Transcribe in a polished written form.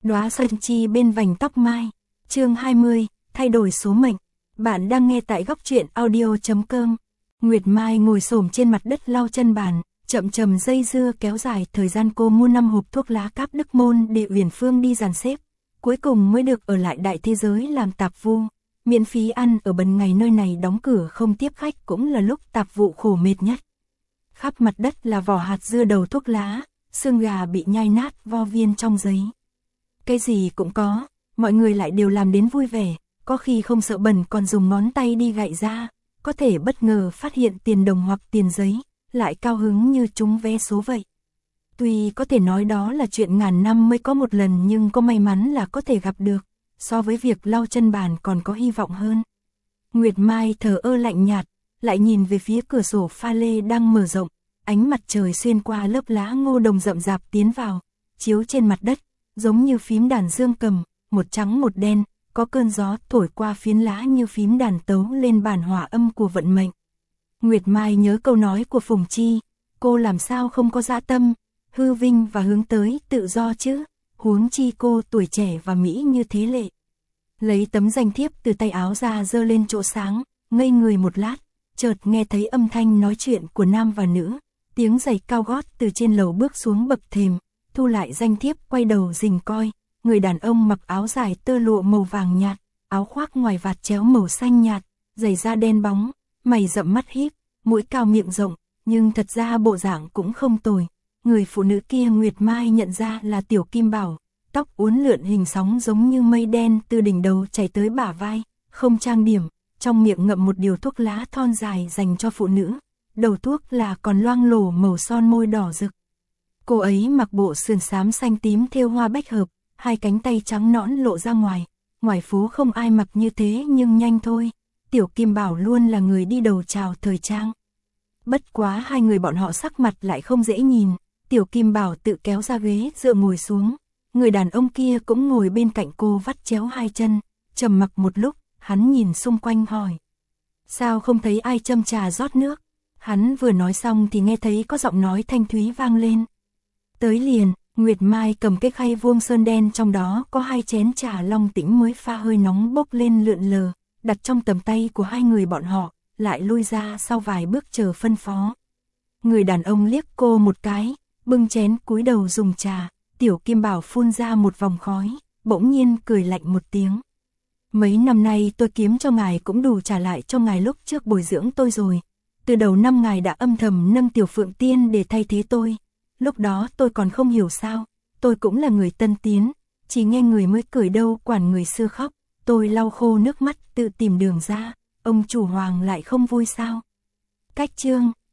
Đóa sơn chi bên vành tóc mai. Chương 20, thay đổi số mệnh. Bạn đang nghe tại góc truyện audio.com. Nguyệt Mai ngồi xổm trên mặt đất lau chân bàn, chậm chậm dây dưa kéo dài thời gian cô mua 5 hộp thuốc lá Cáp Đức Môn để Uyển Phương đi dàn xếp. Cuối cùng mới được ở lại đại thế giới làm tạp vụ. Miễn phí ăn ở bần ngày nơi này đóng cửa không tiếp khách cũng là lúc tạp vụ khổ mệt nhất. Khắp mặt đất là vỏ hạt dưa đầu thuốc lá, xương gà bị nhai nát vo viên trong giấy. Cái gì cũng có, mọi người lại đều làm đến vui vẻ, có khi không sợ bẩn còn dùng ngón tay đi gạy ra, có thể bất ngờ phát hiện tiền đồng hoặc tiền giấy, lại cao hứng như trúng vé số vậy. Tuy có thể nói đó là chuyện ngàn năm mới có một lần nhưng có may mắn là có thể gặp được, so với việc lau chân bàn còn có hy vọng hơn. Nguyệt Mai thờ ơ lạnh nhạt, lại nhìn về phía cửa sổ pha lê đang mở rộng, ánh mặt trời xuyên qua lớp lá ngô đồng rậm rạp tiến vào, chiếu trên mặt đất, giống như phím đàn dương cầm, một trắng một đen, có cơn gió thổi qua phiến lá như phím đàn tấu lên bản hòa âm của vận mệnh. Nguyệt Mai nhớ câu nói của Phùng Chi, cô làm sao không có dã tâm, hư vinh và hướng tới tự do chứ, huống chi cô tuổi trẻ và mỹ như thế lệ. Lấy tấm danh thiếp từ tay áo ra giơ lên chỗ sáng, ngây người một lát, chợt nghe thấy âm thanh nói chuyện của nam và nữ, tiếng giày cao gót từ trên lầu bước xuống bậc thềm, thu lại danh thiếp quay đầu rình coi, người đàn ông mặc áo dài tơ lụa màu vàng nhạt, áo khoác ngoài vạt chéo màu xanh nhạt, giày da đen bóng, mày rậm mắt híp, mũi cao miệng rộng, nhưng thật ra bộ dạng cũng không tồi. Người phụ nữ kia Nguyệt Mai nhận ra là Tiểu Kim Bảo, tóc uốn lượn hình sóng giống như mây đen từ đỉnh đầu chảy tới bả vai, không trang điểm, trong miệng ngậm một điều thuốc lá thon dài dành cho phụ nữ, đầu thuốc là còn loang lổ màu son môi đỏ rực. Cô ấy mặc bộ sườn xám xanh tím thêu hoa bách hợp, hai cánh tay trắng nõn lộ ra ngoài phố không ai mặc như thế nhưng nhanh thôi, Tiểu Kim Bảo luôn là người đi đầu chào thời trang. Bất quá hai người bọn họ sắc mặt lại không dễ nhìn, Tiểu Kim Bảo tự kéo ra ghế dựa ngồi xuống, người đàn ông kia cũng ngồi bên cạnh cô vắt chéo hai chân, trầm mặc một lúc, hắn nhìn xung quanh hỏi. Sao không thấy ai châm trà rót nước? Hắn vừa nói xong thì nghe thấy có giọng nói thanh thúy vang lên. Tới liền, Nguyệt Mai cầm cái khay vuông sơn đen trong đó có 2 chén trà long tĩnh mới pha hơi nóng bốc lên lượn lờ, đặt trong tầm tay của hai người bọn họ, lại lui ra sau vài bước chờ phân phó. Người đàn ông liếc cô một cái, bưng chén cúi đầu dùng trà, Tiểu Kim Bảo phun ra một vòng khói, bỗng nhiên cười lạnh một tiếng. Mấy năm nay tôi kiếm cho ngài cũng đủ trả lại cho ngài lúc trước bồi dưỡng tôi rồi. Từ đầu năm ngài đã âm thầm nâng Tiểu Phượng Tiên để thay thế tôi. Lúc đó tôi còn không hiểu sao, tôi cũng là người tân tiến, chỉ nghe người mới cười đâu quản người xưa khóc. Tôi lau khô nước mắt tự tìm đường ra, ông chủ Hoàng lại không vui sao? Cách chương,